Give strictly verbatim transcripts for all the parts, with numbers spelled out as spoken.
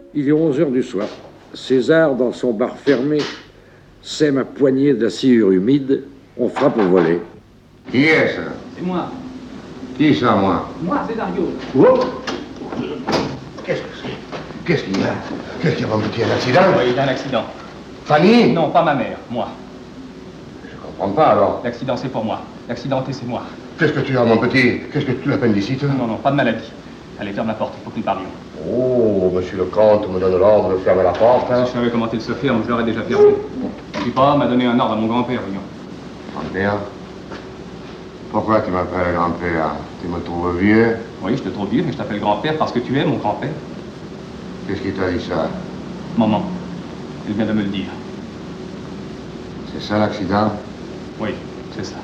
Il est onze heures du soir. César, dans son bar fermé, sème à poignée de la sciure humide. On frappe au volet. Qui est ça? C'est moi. Qui ça, moi? Moi, Césario. Oh! Qu'est-ce que c'est? Qu'est-ce qu'il y a? Qu'est-ce qu'il y a, mon petit, un accident? Oui, il y a un accident. Fanny? Non, pas ma mère, moi. Je comprends pas, alors. L'accident, c'est pour moi. L'accidenté, c'est moi. Qu'est-ce que tu as, mon petit? Qu'est-ce que tu appelles d'ici, toi? Non, non, pas de maladie. Allez, ferme la porte, il faut que nous parlions. Oh, monsieur le comte me donne l'ordre de fermer la porte, hein? Si je savais comment il se ferme, je l'aurais déjà fermé. Puis pas m'a donné un ordre à mon grand-père, voyons. Grand-père? Pourquoi tu m'appelles grand-père? Tu me trouves vieux? Oui, je te trouve vieux, mais je t'appelle grand-père parce que tu es mon grand-père. Qu'est-ce qui t'a dit ça? Maman, elle vient de me le dire. C'est ça l'accident? Oui, c'est ça.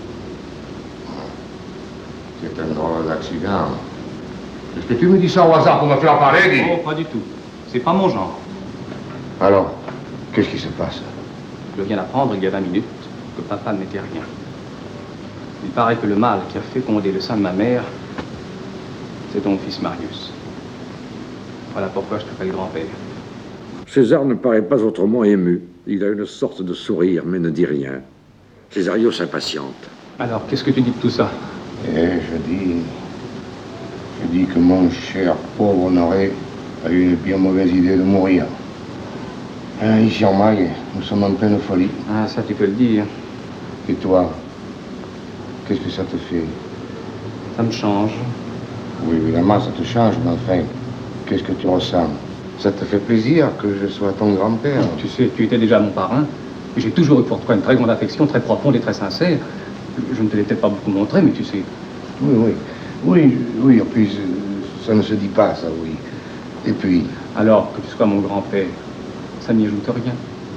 C'est un drôle d'accident. Est-ce que tu me dis ça au hasard pour me faire parler, dis? Oh, pas du tout. C'est pas mon genre. Alors, qu'est-ce qui se passe? Je viens d'apprendre il y a vingt minutes que papa n'était rien. Il paraît que le mal qui a fécondé le sein de ma mère, c'est ton fils Marius. Voilà pourquoi je t'appelle grand-père. César ne paraît pas autrement ému. Il a une sorte de sourire, mais ne dit rien. Césario s'impatiente. Alors, qu'est-ce que tu dis de tout ça? Eh, je dis... Je dis que mon cher pauvre Honoré a eu une bien mauvaise idée de mourir. Hein, ici en Maille, nous sommes en pleine folie. Ah, ça tu peux le dire. Et toi, qu'est-ce que ça te fait? Ça me change. Oui, évidemment, ça te change, mais enfin, qu'est-ce que tu ressens? Ça te fait plaisir que je sois ton grand-père? Tu sais, tu étais déjà mon parrain. J'ai toujours eu pour toi une très grande affection, très profonde et très sincère. Je ne te l'ai peut-être pas beaucoup montré, mais tu sais. Oui, oui. Oui, oui, et puis ça ne se dit pas, ça, oui. Et puis... Alors, que tu sois mon grand-père, ça n'y ajoute rien.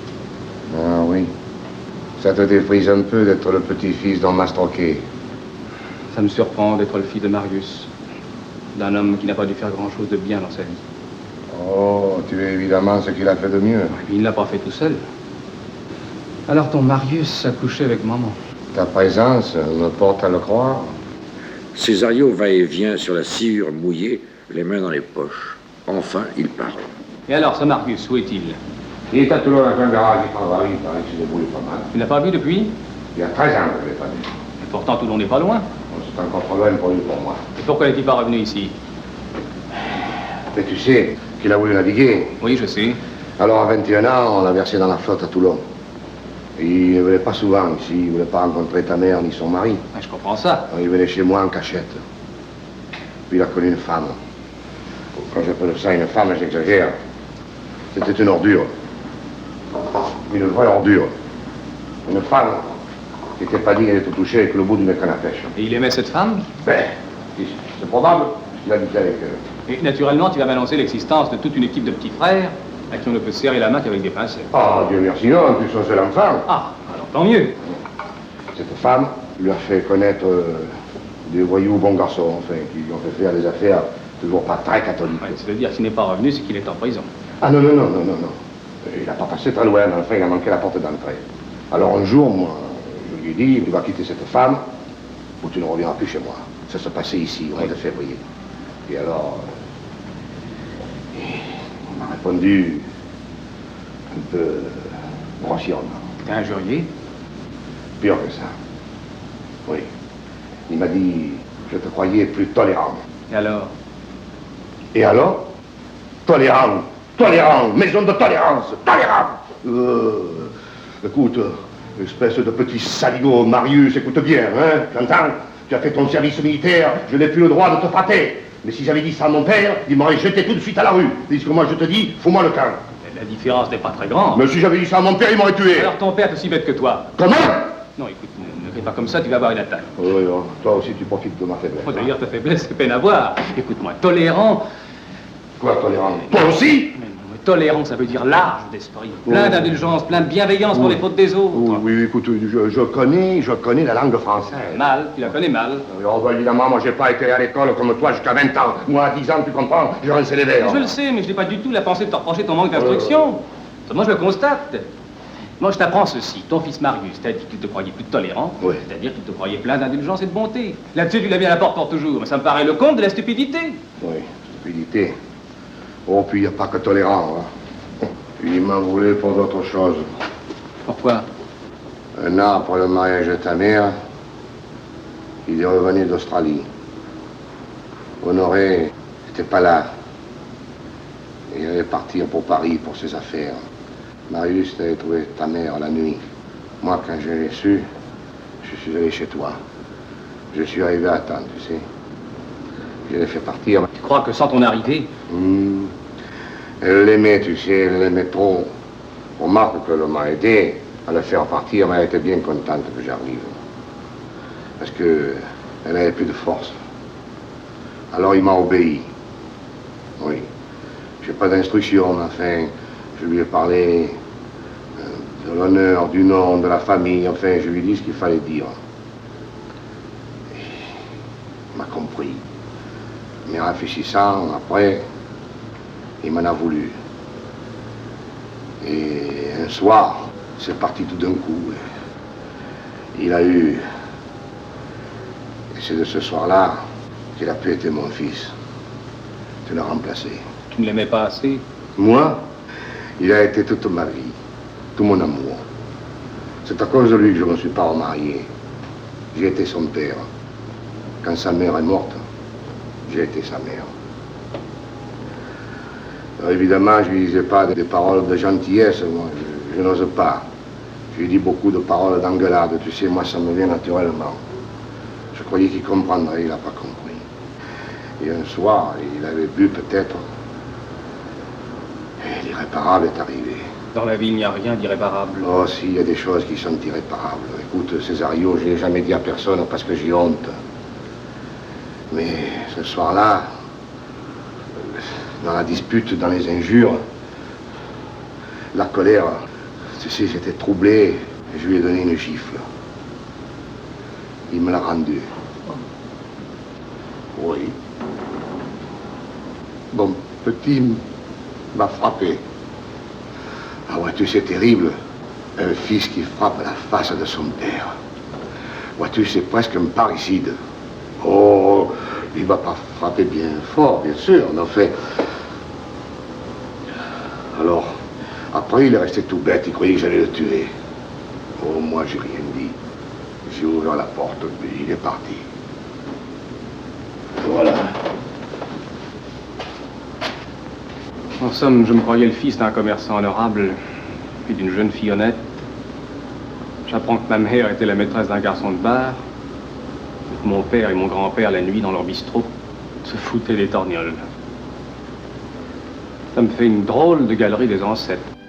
Ah oui. Ça te défrise un peu d'être le petit-fils d'un mastroquet. Ça me surprend d'être le fils de Marius, d'un homme qui n'a pas dû faire grand-chose de bien dans sa vie. Oh, tu es évidemment ce qu'il a fait de mieux. Il ne l'a pas fait tout seul. Alors ton Marius a couché avec maman. Ta présence me porte à le croire. Césario va et vient sur la sciure mouillée, les mains dans les poches. Enfin, il parle. Et alors, ce Marius, où est-il? Il est à Toulon, dans un garage, il travaille, il paraît qu'il se débrouille pas mal. Tu ne l'as pas vu depuis? Il y a treize ans que je ne l'ai pas vu. Et pourtant, Toulon n'est pas loin. Bon, c'est encore trop loin pour lui, pour moi. Et pourquoi n'est-il pas revenu ici? Mais tu sais qu'il a voulu naviguer. Oui, je sais. Alors, à vingt et un ans, on l'a versé dans la flotte à Toulon. Et il ne venait pas souvent ici, il ne voulait pas rencontrer ta mère ni son mari. Ah, je comprends ça. Alors, il venait chez moi en cachette. Puis il a connu une femme. Quand j'appelle ça une femme, j'exagère. C'était une ordure. Une vraie ordure. Une femme qui n'était pas digne d'être touchée avec le bout d'une canne à pêche. Et il aimait cette femme? Ben, c'est probable qu'il habitait avec elle. Et naturellement, tu vas m'annoncer l'existence de toute une équipe de petits frères à qui on ne peut serrer la main qu'avec des pincettes. Ah, Dieu merci, non, en plus son seul enfant. Ah, alors tant mieux. Cette femme lui a fait connaître euh, des voyous bons garçons, enfin, qui lui ont fait faire des affaires toujours pas très catholiques. Ouais, ça veut dire qu'il n'est pas revenu, c'est qu'il est en prison. Ah non, non, non, non, non, non. Il n'a pas passé très loin, mais enfin, il a manqué la porte d'entrée. Alors un jour, moi, je lui ai dit, tu vas quitter cette femme, ou tu ne reviendras plus chez moi. Ça se passait ici, au mois de février. Et alors, euh, il m'a répondu un peu grossièrement. T'es injurié? Pire que ça. Oui. Il m'a dit, je te croyais plus tolérant. Et alors? Et alors? Tolérant, tolérant, maison de tolérance, tolérant. Euh, écoute, espèce de petit saligo, Marius, écoute bien, hein, j'entends? Tu as fait ton service militaire, je n'ai plus le droit de te frapper. Mais si j'avais dit ça à mon père, il m'aurait jeté tout de suite à la rue. Puisque moi je te dis, fous-moi le camp. La différence n'est pas très grande. Mais si j'avais dit ça à mon père, il m'aurait tué. Alors ton père est aussi bête que toi. Comment? Non, écoute, ne, ne fais pas comme ça, tu vas avoir une attaque. Oui, oui, toi aussi tu profites de ma faiblesse. Oh, d'ailleurs, ta faiblesse, c'est peine à voir. Écoute-moi, tolérant... Quoi, tolérant? Toi aussi? Mais non, mais tolérant, ça veut dire large d'esprit. Plein d'indulgence, plein de bienveillance pour les fautes des autres. Oui, oui, écoute, je, je connais, je connais la langue française. Mal, tu la connais mal. Alors, bah, évidemment, moi, j'ai pas été à l'école comme toi jusqu'à vingt ans. Moi, à dix ans, tu comprends, j'ai rincé les verres. Je le sais, mais je n'ai pas du tout la pensée de te reprocher ton manque d'instruction. Euh... Moi, je le constate. Moi, je t'apprends ceci. Ton fils Marius t'a dit qu'il te croyait plus tolérant, oui. C'est-à-dire qu'il te croyait plein d'indulgence et de bonté. Là-dessus, tu l'as mis à la porte pour toujours. Mais ça me paraît le compte de la stupidité. Oui, stupidité. Oh, puis il n'y a pas que tolérant. Hein. Il m'en voulait pour d'autres choses. Pourquoi? Un an après le mariage de ta mère, il est revenu d'Australie. Honoré n'était pas là. Il allait partir pour Paris pour ses affaires. Marius t'avait trouvé ta mère la nuit. Moi, quand je l'ai su, je suis allé chez toi. Je suis arrivé à temps, tu sais. Je l'ai fait partir. Tu crois que sans ton arrivée... Mmh. Elle l'aimait, tu sais, elle l'aimait trop. Remarque que l'on m'a aidé à le faire partir, mais elle était bien contente que j'arrive. Parce que elle n'avait plus de force. Alors il m'a obéi. Oui. J'ai pas d'instruction, mais enfin, je lui ai parlé euh, de l'honneur, du nom, de la famille, enfin, je lui ai dit ce qu'il fallait dire. Et il m'a compris. Mais en réfléchissant, après, il m'en a voulu. Et un soir, c'est parti tout d'un coup. Il a eu... Et c'est de ce soir-là qu'il a pu être mon fils. Tu l'as remplacé. Tu ne l'aimais pas assez? Moi, il a été toute ma vie, tout mon amour. C'est à cause de lui que je ne me suis pas remarié. J'ai été son père. Quand sa mère est morte, j'ai été sa mère. Alors, évidemment, je ne lui disais pas des paroles de gentillesse, moi, je, je n'ose pas. Je lui dis beaucoup de paroles d'engueulade, tu sais, moi ça me vient naturellement. Je croyais qu'il comprendrait, il n'a pas compris. Et un soir, il avait bu peut-être, et l'irréparable est arrivé. Dans la vie, il n'y a rien d'irréparable. Oh, si, il y a des choses qui sont irréparables. Écoute, Césario, je ne l'ai jamais dit à personne parce que j'ai honte. Mais ce soir-là, dans la dispute, dans les injures, la colère, tu sais, j'étais troublé, et je lui ai donné une gifle. Il me l'a rendue. Oui. Mon petit m'a frappé. Ah vois-tu, c'est terrible. Un fils qui frappe la face de son père. Vois-tu, c'est presque un parricide. Oh, il va pas frapper bien fort, bien sûr, mais en fait... Alors, après, il est resté tout bête, il croyait que j'allais le tuer. Oh, moi, j'ai rien dit. J'ai ouvert la porte, et il est parti. Voilà. En somme, je me croyais le fils d'un commerçant honorable, puis d'une jeune fille honnête. J'apprends que ma mère était la maîtresse d'un garçon de bar, et que mon père et mon grand-père, la nuit, dans leur bistrot, se foutaient des torgnoles. Ça me fait une drôle de galerie des ancêtres.